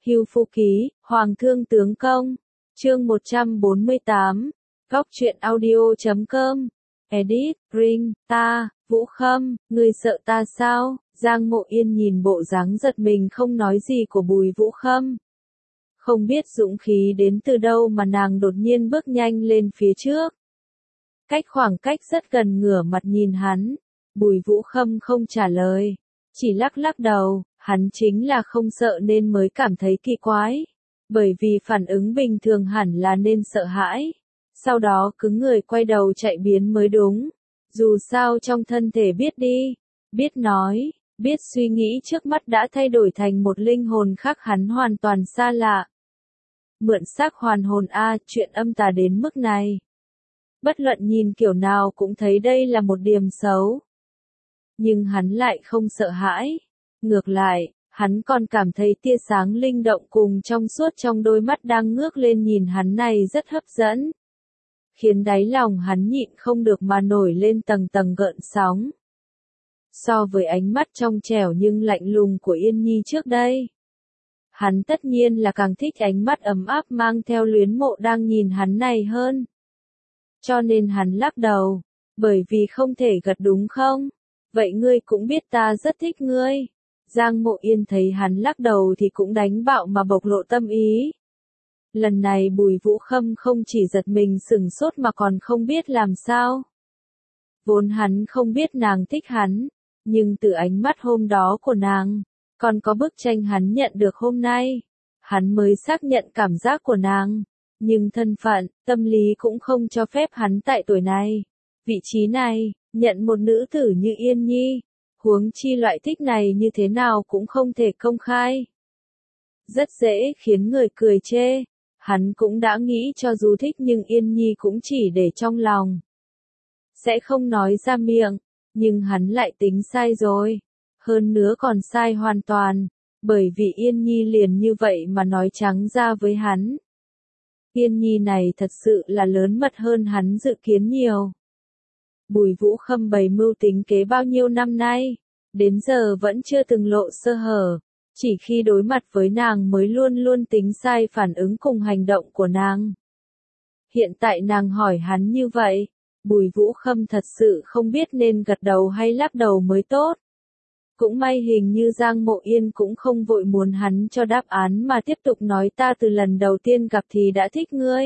Hưu Phu Ký, Hoàng Thương Tướng Công. Chương 148. Góc truyện audio.com. Edit, Ring, ta, Vũ Khâm, ngươi sợ ta sao? Giang Mộ Yên nhìn bộ dáng giật mình không nói gì của Bùi Vũ Khâm. Không biết dũng khí đến từ đâu mà nàng đột nhiên bước nhanh lên phía trước. Khoảng cách rất gần ngửa mặt nhìn hắn. Bùi Vũ Khâm không trả lời, chỉ lắc lắc đầu, hắn chính là không sợ nên mới cảm thấy kỳ quái. Bởi vì phản ứng bình thường hẳn là nên sợ hãi, sau đó cứng người quay đầu chạy biến mới đúng. Dù sao trong thân thể biết đi, biết nói, biết suy nghĩ trước mắt đã thay đổi thành một linh hồn khác hắn hoàn toàn xa lạ. Mượn xác hoàn hồn chuyện âm tà đến mức này. Bất luận nhìn kiểu nào cũng thấy đây là một điểm xấu. Nhưng hắn lại không sợ hãi. Ngược lại, hắn còn cảm thấy tia sáng linh động cùng trong suốt trong đôi mắt đang ngước lên nhìn hắn này rất hấp dẫn. Khiến đáy lòng hắn nhịn không được mà nổi lên tầng tầng gợn sóng. So với ánh mắt trong trẻo nhưng lạnh lùng của Yên Nhi trước đây, hắn tất nhiên là càng thích ánh mắt ấm áp mang theo luyến mộ đang nhìn hắn này hơn. Cho nên hắn lắc đầu, bởi vì không thể gật đúng không? Vậy ngươi cũng biết ta rất thích ngươi. Giang Mộ Yên thấy hắn lắc đầu thì cũng đánh bạo mà bộc lộ tâm ý. Lần này Bùi Vũ Khâm không chỉ giật mình sửng sốt mà còn không biết làm sao. Vốn hắn không biết nàng thích hắn, nhưng từ ánh mắt hôm đó của nàng, còn có bức tranh hắn nhận được hôm nay, hắn mới xác nhận cảm giác của nàng. Nhưng thân phận, tâm lý cũng không cho phép hắn tại tuổi này, vị trí này, nhận một nữ tử như Yên Nhi. Huống chi loại thích này như thế nào cũng không thể công khai. Rất dễ khiến người cười chê. Hắn cũng đã nghĩ cho dù thích nhưng Yên Nhi cũng chỉ để trong lòng. Sẽ không nói ra miệng, nhưng hắn lại tính sai rồi. Hơn nữa còn sai hoàn toàn, bởi vì Yên Nhi liền như vậy mà nói trắng ra với hắn. Yên Nhi này thật sự là lớn mật hơn hắn dự kiến nhiều. Bùi Vũ Khâm bày mưu tính kế bao nhiêu năm nay, đến giờ vẫn chưa từng lộ sơ hở, chỉ khi đối mặt với nàng mới luôn luôn tính sai phản ứng cùng hành động của nàng. Hiện tại nàng hỏi hắn như vậy, Bùi Vũ Khâm thật sự không biết nên gật đầu hay lắc đầu mới tốt. Cũng may hình như Giang Mộ Yên cũng không vội muốn hắn cho đáp án mà tiếp tục nói ta từ lần đầu tiên gặp thì đã thích ngươi.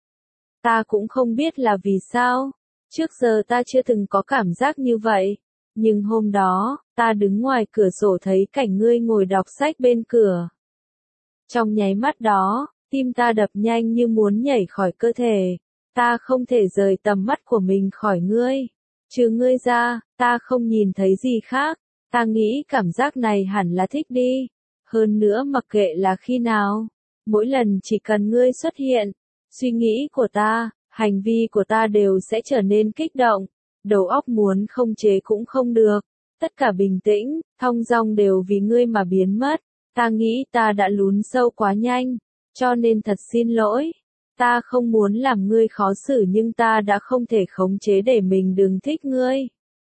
Ta cũng không biết là vì sao, trước giờ ta chưa từng có cảm giác như vậy, nhưng hôm đó, ta đứng ngoài cửa sổ thấy cảnh ngươi ngồi đọc sách bên cửa. Trong nháy mắt đó, tim ta đập nhanh như muốn nhảy khỏi cơ thể, ta không thể rời tầm mắt của mình khỏi ngươi. Trừ ngươi ra, ta không nhìn thấy gì khác, ta nghĩ cảm giác này hẳn là thích đi. Hơn nữa mặc kệ là khi nào, mỗi lần chỉ cần ngươi xuất hiện, suy nghĩ của ta, hành vi của ta đều sẽ trở nên kích động, đầu óc muốn không chế cũng không được, tất cả bình tĩnh, thong dong đều vì ngươi mà biến mất. Ta nghĩ ta đã lún sâu quá nhanh, cho nên thật xin lỗi. Ta không muốn làm ngươi khó xử nhưng ta đã không thể khống chế để mình đừng thích ngươi.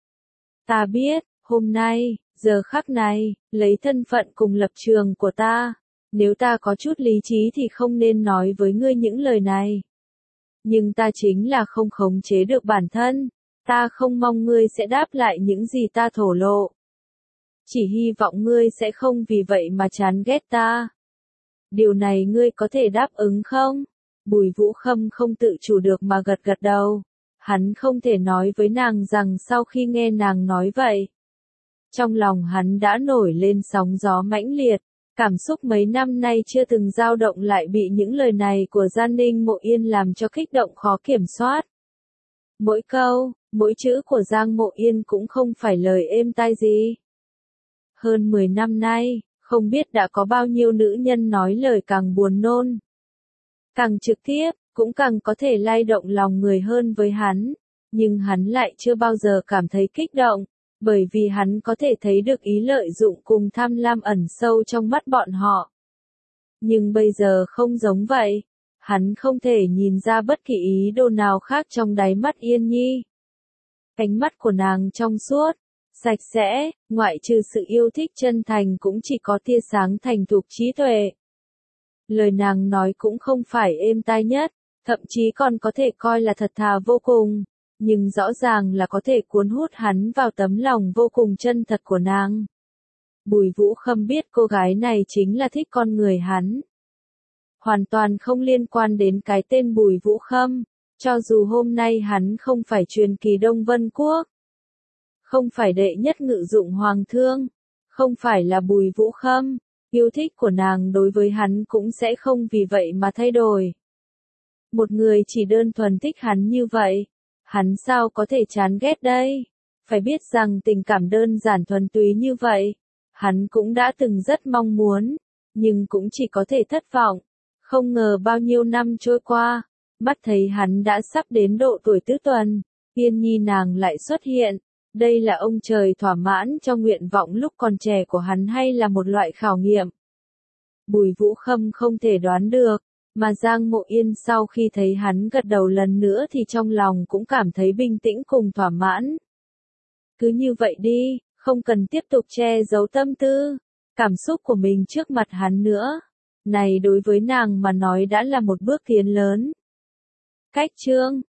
Ta biết, hôm nay, giờ khắc này, lấy thân phận cùng lập trường của ta, nếu ta có chút lý trí thì không nên nói với ngươi những lời này. Nhưng ta chính là không khống chế được bản thân, ta không mong ngươi sẽ đáp lại những gì ta thổ lộ. Chỉ hy vọng ngươi sẽ không vì vậy mà chán ghét ta. Điều này ngươi có thể đáp ứng không? Bùi Vũ Khâm không tự chủ được mà gật gật đầu. Hắn không thể nói với nàng rằng sau khi nghe nàng nói vậy, trong lòng hắn đã nổi lên sóng gió mãnh liệt. Cảm xúc mấy năm nay chưa từng dao động lại bị những lời này của Giang Ninh Mộ Yên làm cho kích động khó kiểm soát. Mỗi câu, mỗi chữ của Giang Mộ Yên cũng không phải lời êm tai gì. Hơn 10 năm nay, không biết đã có bao nhiêu nữ nhân nói lời càng buồn nôn, càng trực tiếp, cũng càng có thể lay động lòng người hơn với hắn. Nhưng hắn lại chưa bao giờ cảm thấy kích động, bởi vì hắn có thể thấy được ý lợi dụng cùng tham lam ẩn sâu trong mắt bọn họ. Nhưng bây giờ không giống vậy, hắn không thể nhìn ra bất kỳ ý đồ nào khác trong đáy mắt Yên Nhi. Ánh mắt của nàng trong suốt, sạch sẽ, ngoại trừ sự yêu thích chân thành cũng chỉ có tia sáng thành thục trí tuệ. Lời nàng nói cũng không phải êm tai nhất, thậm chí còn có thể coi là thật thà vô cùng, nhưng rõ ràng là có thể cuốn hút hắn vào tấm lòng vô cùng chân thật của nàng. Bùi Vũ Khâm biết cô gái này chính là thích con người hắn. Hoàn toàn không liên quan đến cái tên Bùi Vũ Khâm, cho dù hôm nay hắn không phải truyền kỳ Đông Vân Quốc, không phải đệ nhất ngự dụng hoàng thương, không phải là Bùi Vũ Khâm, yêu thích của nàng đối với hắn cũng sẽ không vì vậy mà thay đổi. Một người chỉ đơn thuần thích hắn như vậy, hắn sao có thể chán ghét đây? Phải biết rằng tình cảm đơn giản thuần túy như vậy, hắn cũng đã từng rất mong muốn, nhưng cũng chỉ có thể thất vọng. Không ngờ bao nhiêu năm trôi qua, mắt thấy hắn đã sắp đến độ tuổi tứ tuần, Yên Nhi nàng lại xuất hiện. Đây là ông trời thỏa mãn cho nguyện vọng lúc còn trẻ của hắn hay là một loại khảo nghiệm? Bùi Vũ Khâm không thể đoán được, mà Giang Mộ Yên sau khi thấy hắn gật đầu lần nữa thì trong lòng cũng cảm thấy bình tĩnh cùng thỏa mãn. Cứ như vậy đi, không cần tiếp tục che giấu tâm tư, cảm xúc của mình trước mặt hắn nữa. Này đối với nàng mà nói đã là một bước tiến lớn. Cách chương